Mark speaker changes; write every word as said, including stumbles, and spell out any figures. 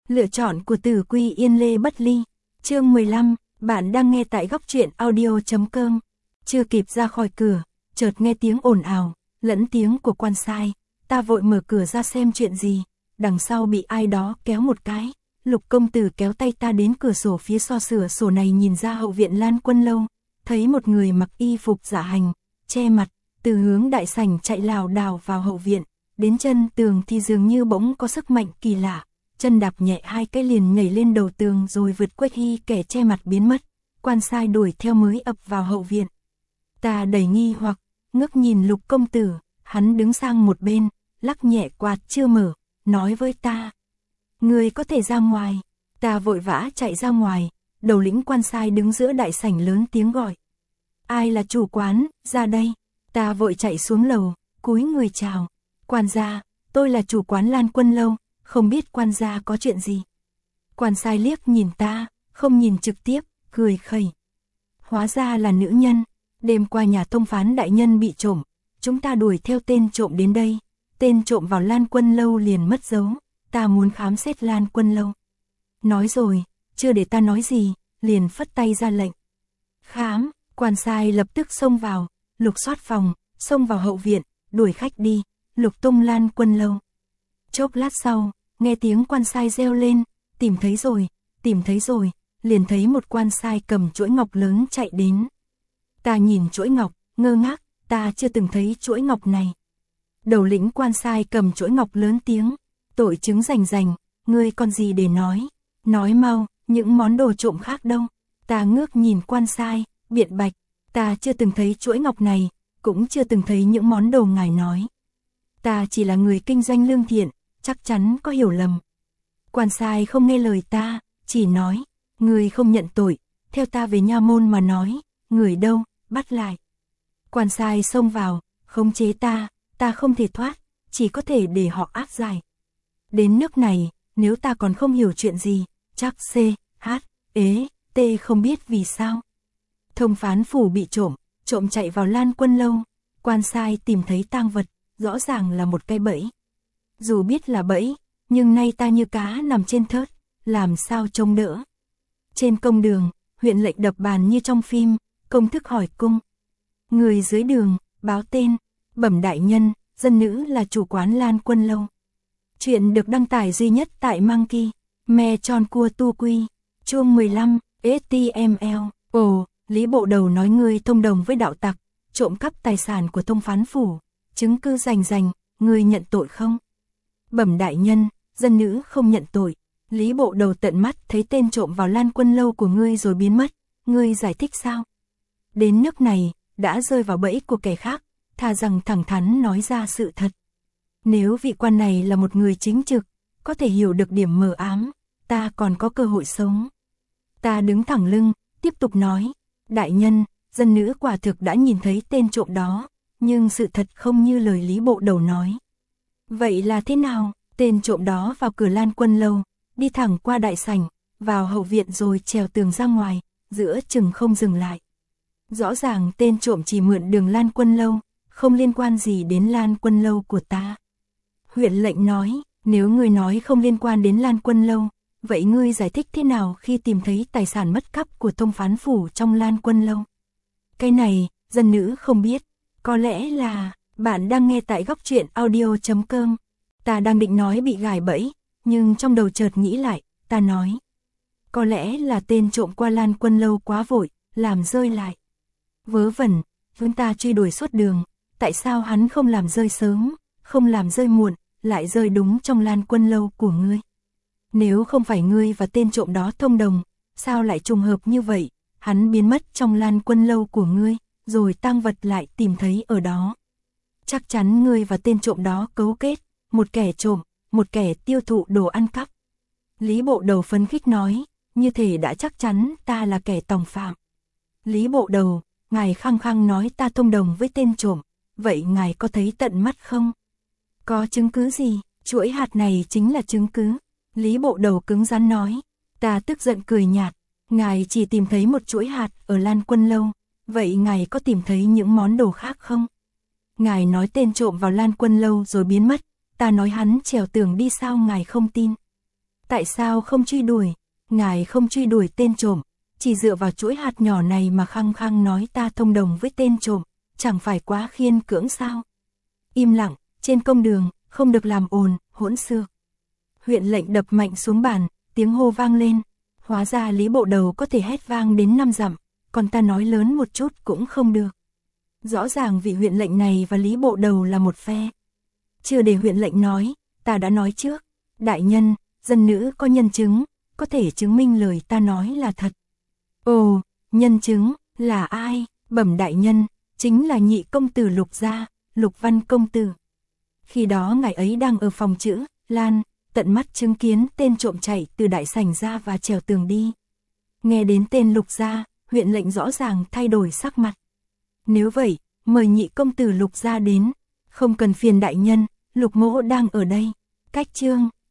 Speaker 1: Lựa chọn của Tử Quy Yên Lê Bất Ly. Chương mười lăm, bạn đang nghe tại góc truyện audio chấm com. Chưa kịp ra khỏi cửa, chợt nghe tiếng ồn ào, lẫn tiếng của quan sai. Ta vội mở cửa ra xem chuyện gì, đằng sau bị ai đó kéo một cái. Lục công tử kéo tay ta đến cửa sổ phía so sửa sổ này nhìn ra hậu viện Lan Quân Lâu, thấy một người mặc y phục dạ hành, che mặt, từ hướng đại sảnh chạy lảo đảo vào hậu viện, đến chân tường thì dường như bỗng có sức mạnh kỳ lạ, chân đạp nhẹ hai cái liền nhảy lên đầu tường rồi vượt Quách Hy kẻ che mặt biến mất. Quan sai đuổi theo mới ập vào hậu viện. Ta đầy nghi hoặc, ngước nhìn Lục công tử, hắn đứng sang một bên, lắc nhẹ quạt chưa mở, nói với ta: "Ngươi có thể ra ngoài." Ta vội vã chạy ra ngoài, đầu lĩnh quan sai đứng giữa đại sảnh lớn tiếng gọi: "Ai là chủ quán, ra đây." Ta vội chạy xuống lầu, cúi người chào: "Quan gia, tôi là chủ quán Lan Quân Lâu, không biết quan gia có chuyện gì." Quan sai liếc nhìn ta, không nhìn trực tiếp, cười khẩy: "Hóa ra là nữ nhân, đêm qua nhà thông phán đại nhân bị trộm, chúng ta đuổi theo tên trộm đến đây, tên trộm vào Lan Quân Lâu liền mất dấu, ta muốn khám xét Lan Quân Lâu." Nói rồi, chưa để ta nói gì, liền phất tay ra lệnh. "Khám." Quan sai lập tức xông vào, lục soát phòng, xông vào hậu viện, đuổi khách đi, lục tung Lan Quân Lâu. Chốc lát sau, nghe tiếng quan sai reo lên: "Tìm thấy rồi, tìm thấy rồi." Liền thấy một quan sai cầm chuỗi ngọc lớn chạy đến. Ta nhìn chuỗi ngọc, ngơ ngác, ta chưa từng thấy chuỗi ngọc này. Đầu lĩnh quan sai cầm chuỗi ngọc lớn tiếng: "Tội chứng rành rành, ngươi còn gì để nói? Nói mau, những món đồ trộm khác đâu?" Ta ngước nhìn quan sai, biện bạch: "Ta chưa từng thấy chuỗi ngọc này, cũng chưa từng thấy những món đồ ngài nói. Ta chỉ là người kinh doanh lương thiện, chắc chắn có hiểu lầm." Quan sai không nghe lời ta, chỉ nói: "Người không nhận tội, theo ta về nha môn mà nói, người đâu, bắt lại." Quan sai xông vào, khống chế ta, ta không thể thoát, chỉ có thể để họ áp giải. Đến nước này, nếu ta còn không hiểu chuyện gì, chắc C, H, ế, T không biết vì sao. Thông phán phủ bị trộm, trộm chạy vào Lan Quân Lâu, quan sai tìm thấy tang vật, rõ ràng là một cái bẫy. Dù biết là bẫy, nhưng nay ta như cá nằm trên thớt, làm sao trông đỡ. Trên công đường, huyện lệnh đập bàn như trong phim, công thức hỏi cung. Người dưới đường, báo tên: "Bẩm đại nhân, dân nữ là chủ quán Lan Quân Lâu." Chuyện được đăng tải duy nhất tại Monkey, Me Tròn Cua Tu Quy. Chương mười lăm, ếch ti em eo. Ồ, Lý Bộ Đầu nói ngươi thông đồng với đạo tặc, trộm cắp tài sản của thông phán phủ, chứng cứ rành rành, ngươi nhận tội không? Bẩm đại nhân, dân nữ không nhận tội. Lý Bộ Đầu tận mắt thấy tên trộm vào Lan Quân Lâu của ngươi rồi biến mất, ngươi giải thích sao? Đến nước này, đã rơi vào bẫy của kẻ khác, thà rằng thẳng thắn nói ra sự thật. Nếu vị quan này là một người chính trực, có thể hiểu được điểm mờ ám, ta còn có cơ hội sống. Ta đứng thẳng lưng, tiếp tục nói: "Đại nhân, dân nữ quả thực đã nhìn thấy tên trộm đó, nhưng sự thật không như lời Lý Bộ Đầu nói." "Vậy là thế nào?" "Tên trộm đó vào cửa Lan Quân Lâu, đi thẳng qua đại sảnh, vào hậu viện rồi trèo tường ra ngoài, giữa chừng không dừng lại. Rõ ràng tên trộm chỉ mượn đường Lan Quân Lâu, không liên quan gì đến Lan Quân Lâu của ta." Huyện lệnh nói: "Nếu ngươi nói không liên quan đến Lan Quân Lâu, vậy ngươi giải thích thế nào khi tìm thấy tài sản mất cắp của thông phán phủ trong Lan Quân Lâu?" Cái này, dân nữ không biết, có lẽ là... Bạn đang nghe tại góc truyện audio chấm com. Ta đang định nói bị gài bẫy, nhưng trong đầu chợt nghĩ lại, ta nói: có lẽ là tên trộm qua Lan Quân Lâu quá vội, làm rơi lại. Vớ vẩn, chúng ta truy đuổi suốt đường, tại sao hắn không làm rơi sớm, không làm rơi muộn, lại rơi đúng trong Lan Quân Lâu của ngươi? Nếu không phải ngươi và tên trộm đó thông đồng, sao lại trùng hợp như vậy, hắn biến mất trong Lan Quân Lâu của ngươi, rồi tang vật lại tìm thấy ở đó? Chắc chắn ngươi và tên trộm đó cấu kết, một kẻ trộm, một kẻ tiêu thụ đồ ăn cắp." Lý Bộ Đầu phấn khích nói, như thể đã chắc chắn ta là kẻ tòng phạm. "Lý Bộ Đầu, ngài khăng khăng nói ta thông đồng với tên trộm, vậy ngài có thấy tận mắt không?" "Có chứng cứ gì?" "Chuỗi hạt này chính là chứng cứ." Lý Bộ Đầu cứng rắn nói. Ta tức giận cười nhạt: "Ngài chỉ tìm thấy một chuỗi hạt ở Lan Quân Lâu, vậy ngài có tìm thấy những món đồ khác không? Ngài nói tên trộm vào Lan Quân Lâu rồi biến mất, ta nói hắn trèo tường đi sao ngài không tin?" Tại sao không truy đuổi? Ngài không truy đuổi tên trộm, chỉ dựa vào chuỗi hạt nhỏ này mà khăng khăng nói ta thông đồng với tên trộm, chẳng phải quá khiên cưỡng sao? Im lặng, trên công đường, không được làm ồn, hỗn xược. Huyện lệnh đập mạnh xuống bàn, tiếng hô vang lên. Hóa ra Lý Bộ Đầu có thể hét vang đến năm dặm, còn ta nói lớn một chút cũng không được. Rõ ràng vị huyện lệnh này và Lý Bộ Đầu là một phe. Chưa để huyện lệnh nói, ta đã nói trước. Đại nhân, dân nữ có nhân chứng, có thể chứng minh lời ta nói là thật. Ồ, nhân chứng, là ai? Bẩm đại nhân, chính là nhị công tử Lục gia, Lục Văn công tử. Khi đó ngài ấy đang ở phòng chữ, Lan, tận mắt chứng kiến tên trộm chạy từ đại sảnh ra và trèo tường đi. Nghe đến tên Lục gia, huyện lệnh rõ ràng thay đổi sắc mặt. Nếu vậy, mời nhị công tử Lục gia đến, không cần phiền đại nhân, Lục mỗ đang ở đây. Cách chương